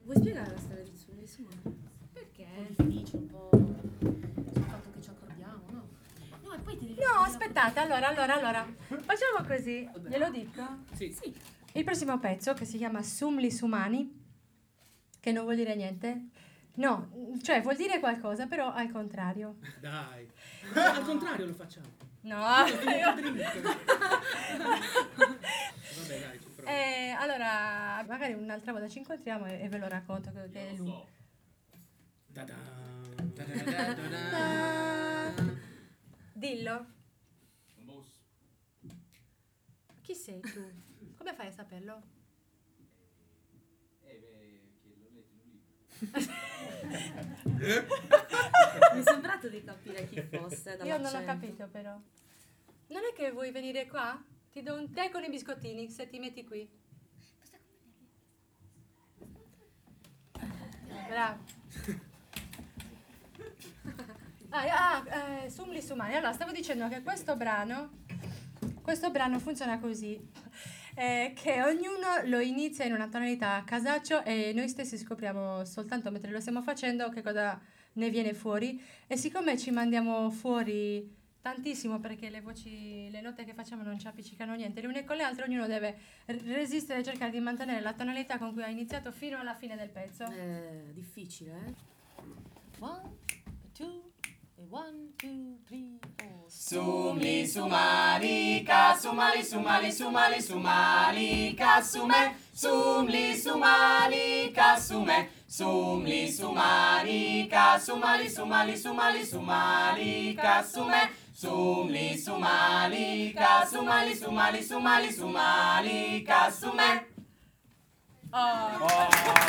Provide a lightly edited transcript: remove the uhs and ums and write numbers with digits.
Vuoi spiegare la storia di Sumli Sumari? Perché è difficile un po' sul fatto che ci accordiamo, no? No, e poi ti devi... No, aspettate, allora. Facciamo così, glielo dico. Sì. Il prossimo pezzo, che si chiama Sumli Sumani, che non vuol dire niente. No, cioè vuol dire qualcosa, però al contrario. Dai. Al contrario lo facciamo. No. Vabbè, dai, ci provo. Allora, magari un'altra volta ci incontriamo e ve lo racconto che è lui. Da-da, da-da-da-da-da. Dillo. Chi sei tu? Come fai a saperlo? Mi è sembrato di capire chi fosse. Io non l'ho capito però. Non è che vuoi venire qua? Ti do un tè con i biscottini se ti metti qui. Bravo. Sumli Sumani. Allora, stavo dicendo che questo brano funziona così. Che ognuno lo inizia in una tonalità a casaccio e noi stessi scopriamo soltanto mentre lo stiamo facendo che cosa ne viene fuori. E siccome ci mandiamo fuori tantissimo perché le note che facciamo non ci appiccicano niente le une con le altre, ognuno deve resistere e cercare di mantenere la tonalità con cui ha iniziato fino alla fine del pezzo. È difficile, eh? 1, 2, 1, 2, 3, 4. Sumli sumali casumali sumali sumali sumali casume sumli sumali casume sumli sumali casumali sumali sumali sumali casume sumli sumali casumali sumali sumali sumali casume. Oh.